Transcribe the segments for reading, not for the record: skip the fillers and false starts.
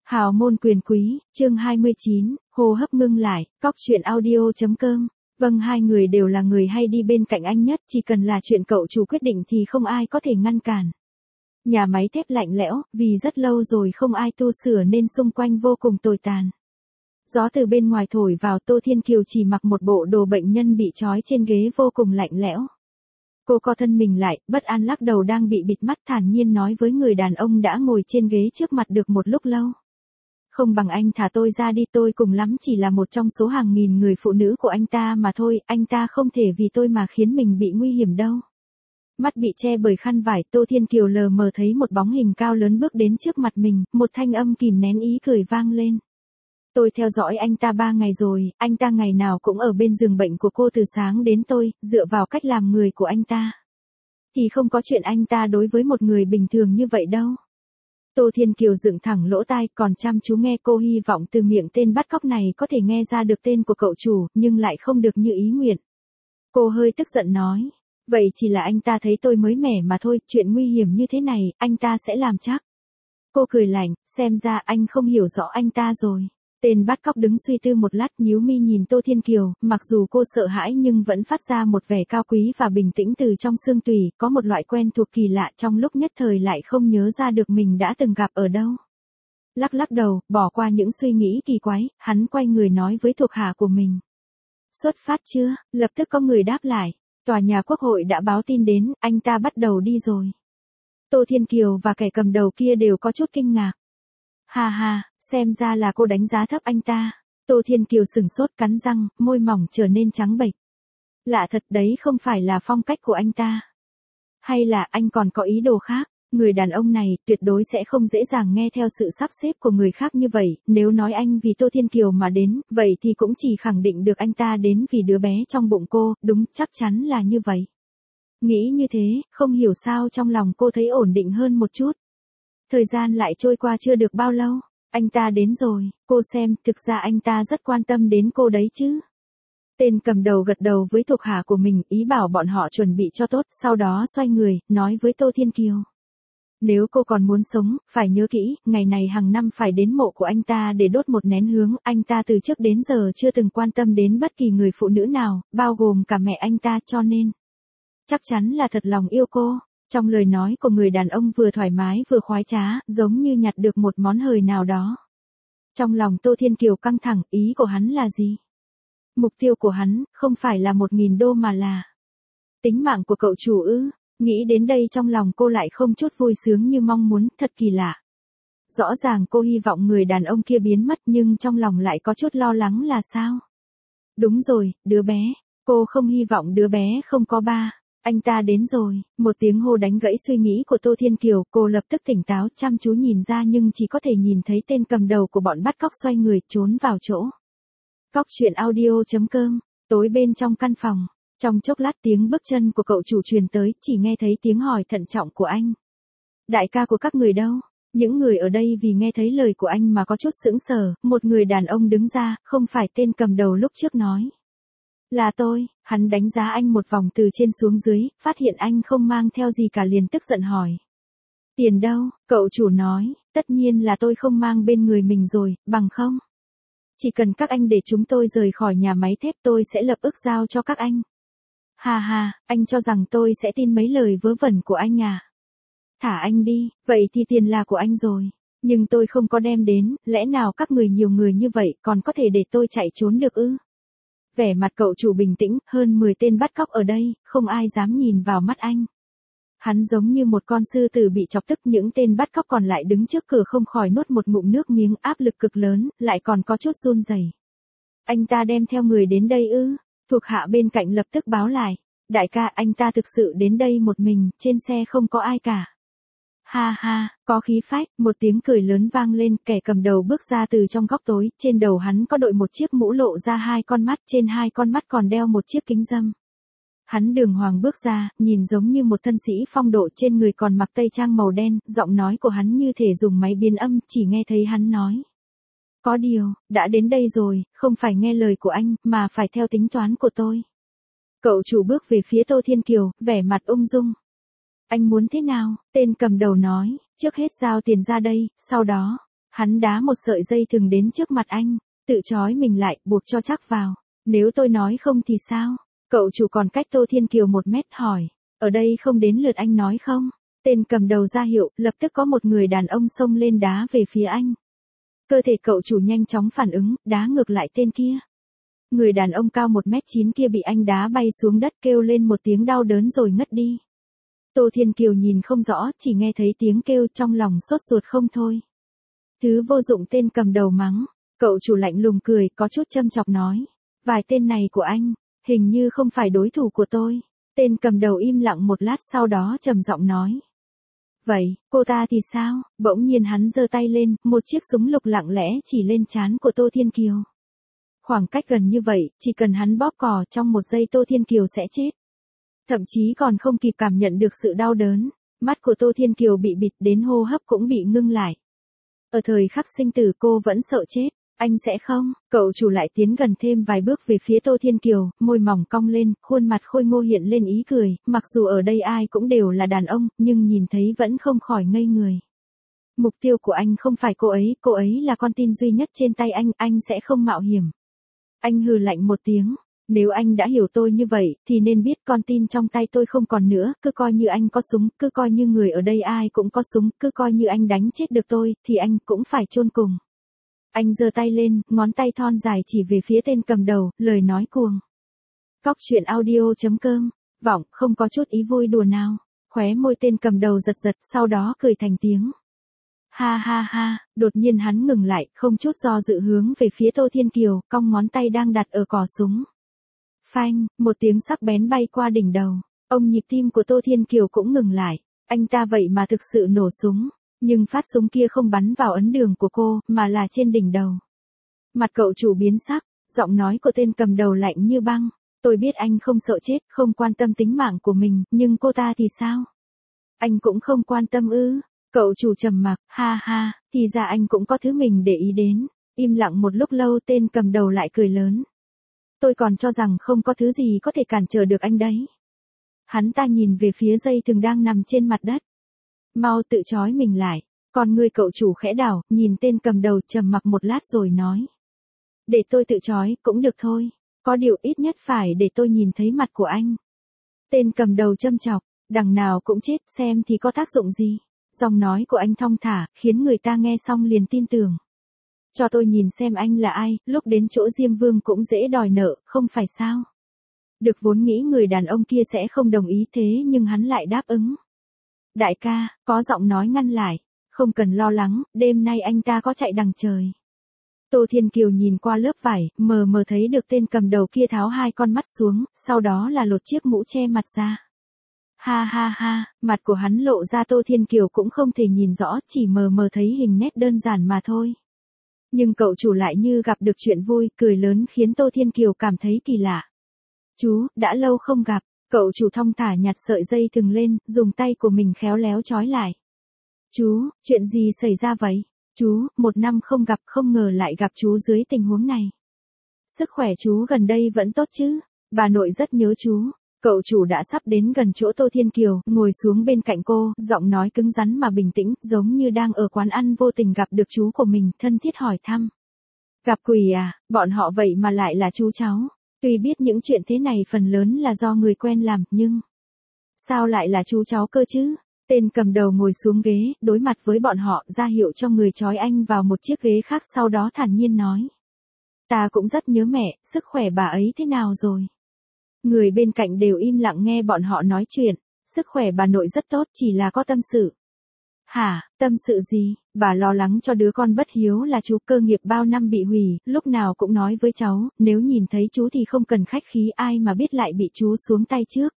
Hào môn quyền quý, chương 29, hô hấp ngưng lại, cóc truyện audio.com. Vâng, hai người đều là người hay đi bên cạnh anh nhất, chỉ cần là chuyện cậu chủ quyết định thì không ai có thể ngăn cản. Nhà máy thép lạnh lẽo, vì rất lâu rồi không ai tu sửa nên xung quanh vô cùng tồi tàn. Gió từ bên ngoài thổi vào, Tô Thiên Kiều chỉ mặc một bộ đồ bệnh nhân bị trói trên ghế vô cùng lạnh lẽo. Cô co thân mình lại, bất an lắc đầu đang bị bịt mắt, thản nhiên nói với người đàn ông đã ngồi trên ghế trước mặt được một lúc lâu. Không bằng anh thả tôi ra đi, tôi cùng lắm chỉ là một trong số hàng nghìn người phụ nữ của anh ta mà thôi, anh ta không thể vì tôi mà khiến mình bị nguy hiểm đâu. Mắt bị che bởi khăn vải, Tô Thiên Kiều lờ mờ thấy một bóng hình cao lớn bước đến trước mặt mình, một thanh âm kìm nén ý cười vang lên. Tôi theo dõi anh ta 3 ngày rồi, anh ta ngày nào cũng ở bên giường bệnh của cô từ sáng đến tối, dựa vào cách làm người của anh ta thì không có chuyện anh ta đối với một người bình thường như vậy đâu. Tô Thiên Kiều dựng thẳng lỗ tai, còn chăm chú nghe, cô hy vọng từ miệng tên bắt cóc này có thể nghe ra được tên của cậu chủ, nhưng lại không được như ý nguyện. Cô hơi tức giận nói, vậy chỉ là anh ta thấy tôi mới mẻ mà thôi, chuyện nguy hiểm như thế này, anh ta sẽ làm chắc. Cô cười lạnh, xem ra anh không hiểu rõ anh ta rồi. Tên bắt cóc đứng suy tư một lát, nhíu mi nhìn Tô Thiên Kiều, mặc dù cô sợ hãi nhưng vẫn phát ra một vẻ cao quý và bình tĩnh từ trong xương tủy, có một loại quen thuộc kỳ lạ, trong lúc nhất thời lại không nhớ ra được mình đã từng gặp ở đâu. Lắc lắc đầu, bỏ qua những suy nghĩ kỳ quái, hắn quay người nói với thuộc hạ của mình. Xuất phát chưa? Lập tức có người đáp lại. Tòa nhà Quốc hội đã báo tin đến, anh ta bắt đầu đi rồi. Tô Thiên Kiều và kẻ cầm đầu kia đều có chút kinh ngạc. Ha ha, xem ra là cô đánh giá thấp anh ta. Tô Thiên Kiều sửng sốt, cắn răng, môi mỏng trở nên trắng bệch. Lạ thật đấy, không phải là phong cách của anh ta. Hay là anh còn có ý đồ khác? Người đàn ông này tuyệt đối sẽ không dễ dàng nghe theo sự sắp xếp của người khác như vậy. Nếu nói anh vì Tô Thiên Kiều mà đến, vậy thì cũng chỉ khẳng định được anh ta đến vì đứa bé trong bụng cô. Đúng, chắc chắn là như vậy. Nghĩ như thế, không hiểu sao trong lòng cô thấy ổn định hơn một chút. Thời gian lại trôi qua chưa được bao lâu, anh ta đến rồi, cô xem, thực ra anh ta rất quan tâm đến cô đấy chứ. Tên cầm đầu gật đầu với thuộc hạ của mình, ý bảo bọn họ chuẩn bị cho tốt, sau đó xoay người, nói với Tô Thiên Kiều. Nếu cô còn muốn sống, phải nhớ kỹ, ngày này hàng năm phải đến mộ của anh ta để đốt một nén hương, anh ta từ trước đến giờ chưa từng quan tâm đến bất kỳ người phụ nữ nào, bao gồm cả mẹ anh ta, cho nên chắc chắn là thật lòng yêu cô. Trong lời nói của người đàn ông vừa thoải mái vừa khoái trá, giống như nhặt được một món hời nào đó. Trong lòng Tô Thiên Kiều căng thẳng, ý của hắn là gì? Mục tiêu của hắn, không phải là 1.000 đô mà là tính mạng của cậu chủ ư? Nghĩ đến đây trong lòng cô lại không chút vui sướng như mong muốn, thật kỳ lạ. Rõ ràng cô hy vọng người đàn ông kia biến mất nhưng trong lòng lại có chút lo lắng là sao? Đúng rồi, đứa bé. Cô không hy vọng đứa bé không có ba. Anh ta đến rồi, một tiếng hô đánh gãy suy nghĩ của Tô Thiên Kiều, cô lập tức tỉnh táo, chăm chú nhìn ra nhưng chỉ có thể nhìn thấy tên cầm đầu của bọn bắt cóc xoay người, trốn vào chỗ. Cóc truyện audio.com, tối bên trong căn phòng, trong chốc lát tiếng bước chân của cậu chủ truyền tới, chỉ nghe thấy tiếng hỏi thận trọng của anh. Đại ca của các người đâu? Những người ở đây vì nghe thấy lời của anh mà có chút sững sờ, một người đàn ông đứng ra, không phải tên cầm đầu lúc trước nói. Là tôi. Hắn đánh giá anh một vòng từ trên xuống dưới, phát hiện anh không mang theo gì cả liền tức giận hỏi. Tiền đâu? Cậu chủ nói, tất nhiên là tôi không mang bên người mình rồi, bằng không? Chỉ cần các anh để chúng tôi rời khỏi nhà máy thép tôi sẽ lập ức giao cho các anh. Ha ha, anh cho rằng tôi sẽ tin mấy lời vớ vẩn của anh à? Thả anh đi, vậy thì tiền là của anh rồi. Nhưng tôi không có đem đến, lẽ nào các người nhiều người như vậy còn có thể để tôi chạy trốn được ư? Vẻ mặt cậu chủ bình tĩnh, hơn 10 tên bắt cóc ở đây, không ai dám nhìn vào mắt anh. Hắn giống như một con sư tử bị chọc tức, những tên bắt cóc còn lại đứng trước cửa không khỏi nuốt một ngụm nước miếng, áp lực cực lớn, lại còn có chút run rẩy. Anh ta đem theo người đến đây ư? Thuộc hạ bên cạnh lập tức báo lại. Đại ca, anh ta thực sự đến đây một mình, trên xe không có ai cả. Ha ha, có khí phách, một tiếng cười lớn vang lên, kẻ cầm đầu bước ra từ trong góc tối, trên đầu hắn có đội một chiếc mũ lộ ra 2 con mắt, trên 2 con mắt còn đeo một chiếc kính râm. Hắn đường hoàng bước ra, nhìn giống như một thân sĩ phong độ, trên người còn mặc tây trang màu đen, giọng nói của hắn như thể dùng máy biến âm, chỉ nghe thấy hắn nói. Có điều, đã đến đây rồi, không phải nghe lời của anh, mà phải theo tính toán của tôi. Cậu chủ bước về phía Tô Thiên Kiều, vẻ mặt ung dung. Anh muốn thế nào? Tên cầm đầu nói, trước hết giao tiền ra đây, sau đó, Hắn đá một sợi dây thừng đến trước mặt anh, tự trói mình lại, buộc cho chắc vào. Nếu tôi nói không thì sao? Cậu chủ còn cách Tô Thiên Kiều 1 mét hỏi. Ở đây không đến lượt anh nói không? Tên cầm đầu ra hiệu, lập tức có một người đàn ông xông lên đá về phía anh. Cơ thể cậu chủ nhanh chóng phản ứng, đá ngược lại tên kia. Người đàn ông cao 1m9 kia bị anh đá bay xuống đất, kêu lên một tiếng đau đớn rồi ngất đi. Tô Thiên Kiều nhìn không rõ, chỉ nghe thấy tiếng kêu, trong lòng sốt ruột không thôi. Thứ vô dụng, tên cầm đầu mắng. Cậu chủ lạnh lùng cười, có chút châm chọc nói. Vài tên này của anh, hình như không phải đối thủ của tôi. Tên cầm đầu im lặng một lát, sau đó trầm giọng nói. Vậy, cô ta thì sao? Bỗng nhiên hắn giơ tay lên, một chiếc súng lục lặng lẽ chỉ lên trán của Tô Thiên Kiều. Khoảng cách gần như vậy, chỉ cần hắn bóp cò, trong 1 giây Tô Thiên Kiều sẽ chết. Thậm chí còn không kịp cảm nhận được sự đau đớn, mắt của Tô Thiên Kiều bị bịt, đến hô hấp cũng bị ngưng lại. Ở thời khắc sinh tử cô vẫn sợ chết. Anh sẽ không? Cậu chủ lại tiến gần thêm vài bước về phía Tô Thiên Kiều, môi mỏng cong lên, khuôn mặt khôi ngô hiện lên ý cười, mặc dù ở đây ai cũng đều là đàn ông, nhưng nhìn thấy vẫn không khỏi ngây người. Mục tiêu của anh không phải cô ấy là con tin duy nhất trên tay anh sẽ không mạo hiểm. Anh hừ lạnh một tiếng, nếu anh đã hiểu tôi như vậy, thì nên biết con tin trong tay tôi không còn nữa, cứ coi như anh có súng, cứ coi như người ở đây ai cũng có súng, cứ coi như anh đánh chết được tôi, thì anh cũng phải chôn cùng. Anh giơ tay lên, ngón tay thon dài chỉ về phía tên cầm đầu, lời nói cuồng. Cóc truyện audio.com, vọng, không có chút ý vui đùa nào. Khóe môi tên cầm đầu giật giật, sau đó cười thành tiếng. Ha ha ha, đột nhiên hắn ngừng lại, không chút do dự hướng về phía Tô Thiên Kiều, cong ngón tay đang đặt ở cò súng. Phanh, một tiếng sắc bén bay qua đỉnh đầu. Ông nhịp tim của Tô Thiên Kiều cũng ngừng lại. Anh ta vậy mà thực sự nổ súng. Nhưng phát súng kia không bắn vào ấn đường của cô, mà là trên đỉnh đầu. Mặt cậu chủ biến sắc, giọng nói của tên cầm đầu lạnh như băng. Tôi biết anh không sợ chết, không quan tâm tính mạng của mình, nhưng cô ta thì sao? Anh cũng không quan tâm ư? Cậu chủ trầm mặc, ha ha, thì ra anh cũng có thứ mình để ý đến. Im lặng một lúc lâu, tên cầm đầu lại cười lớn. Tôi còn cho rằng không có thứ gì có thể cản trở được anh đấy. Hắn ta nhìn về phía dây thừng đang nằm trên mặt đất. Mau tự trói mình lại. Còn người cậu chủ khẽ đảo, nhìn tên cầm đầu trầm mặc một lát rồi nói. Để tôi tự trói, cũng được thôi. Có điều ít nhất phải để tôi nhìn thấy mặt của anh. Tên cầm đầu châm chọc, đằng nào cũng chết, xem thì có tác dụng gì. Giọng nói của anh thong thả, khiến người ta nghe xong liền tin tưởng. Cho tôi nhìn xem anh là ai, lúc đến chỗ Diêm Vương cũng dễ đòi nợ, không phải sao? Được vốn nghĩ người đàn ông kia sẽ không đồng ý thế nhưng hắn lại đáp ứng. Đại ca, có giọng nói ngăn lại. Không cần lo lắng, đêm nay anh ta có chạy đằng trời. Tô Thiên Kiều nhìn qua lớp vải, mờ mờ thấy được tên cầm đầu kia tháo 2 con mắt xuống, sau đó là lột chiếc mũ che mặt ra. Ha ha ha, mặt của hắn lộ ra Tô Thiên Kiều cũng không thể nhìn rõ, chỉ mờ mờ thấy hình nét đơn giản mà thôi. Nhưng cậu chủ lại như gặp được chuyện vui, cười lớn khiến Tô Thiên Kiều cảm thấy kỳ lạ. Chú, đã lâu không gặp, cậu chủ thong thả nhặt sợi dây thừng lên, dùng tay của mình khéo léo trói lại. Chú, chuyện gì xảy ra vậy? Chú, 1 năm không gặp, không ngờ lại gặp chú dưới tình huống này. Sức khỏe chú gần đây vẫn tốt chứ? Bà nội rất nhớ chú. Cậu chủ đã sắp đến gần chỗ Tô Thiên Kiều, ngồi xuống bên cạnh cô, giọng nói cứng rắn mà bình tĩnh, giống như đang ở quán ăn vô tình gặp được chú của mình, thân thiết hỏi thăm. Gặp quỷ à, bọn họ vậy mà lại là chú cháu. Tuy biết những chuyện thế này phần lớn là do người quen làm, nhưng... Sao lại là chú cháu cơ chứ? Tên cầm đầu ngồi xuống ghế, đối mặt với bọn họ, ra hiệu cho người trói anh vào một chiếc ghế khác, sau đó thản nhiên nói. Ta cũng rất nhớ mẹ, sức khỏe bà ấy thế nào rồi? Người bên cạnh đều im lặng nghe bọn họ nói chuyện. Sức khỏe bà nội rất tốt, chỉ là có tâm sự. Hả, tâm sự gì? Bà lo lắng cho đứa con bất hiếu là chú, cơ nghiệp bao năm bị hủy, lúc nào cũng nói với cháu, nếu nhìn thấy chú thì không cần khách khí, ai mà biết lại bị chú xuống tay trước.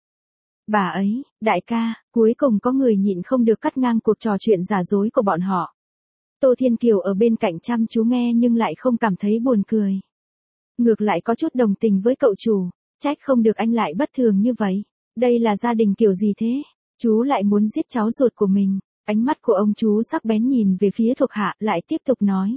Bà ấy, đại ca, cuối cùng có người nhịn không được cắt ngang cuộc trò chuyện giả dối của bọn họ. Tô Thiên Kiều ở bên cạnh chăm chú nghe nhưng lại không cảm thấy buồn cười. Ngược lại có chút đồng tình với cậu chủ, trách không được anh lại bất thường như vậy. Đây là gia đình kiểu gì thế? Chú lại muốn giết cháu ruột của mình. Ánh mắt của ông chú sắc bén nhìn về phía thuộc hạ, lại tiếp tục nói.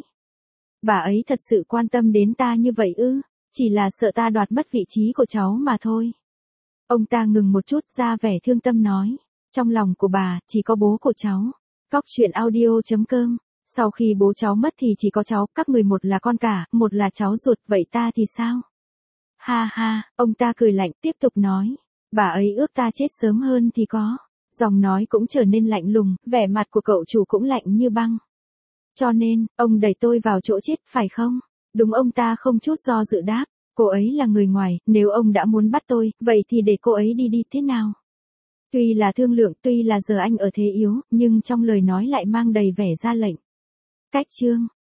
Bà ấy thật sự quan tâm đến ta như vậy ư? Chỉ là sợ ta đoạt mất vị trí của cháu mà thôi. Ông ta ngừng một chút, ra vẻ thương tâm nói. Trong lòng của bà, chỉ có bố của cháu. Cóc truyện audio.com Sau khi bố cháu mất thì chỉ có cháu, các người một là con cả, một là cháu ruột, vậy ta thì sao? Ha ha, ông ta cười lạnh, tiếp tục nói. Bà ấy ước ta chết sớm hơn thì có. Giọng nói cũng trở nên lạnh lùng, vẻ mặt của cậu chủ cũng lạnh như băng. Cho nên, ông đẩy tôi vào chỗ chết, phải không? Đúng, ông ta không chút do dự đáp. Cô ấy là người ngoài, nếu ông đã muốn bắt tôi, vậy thì để cô ấy đi thế nào? Tuy là thương lượng, tuy là giờ anh ở thế yếu, nhưng trong lời nói lại mang đầy vẻ ra lệnh. Cách chương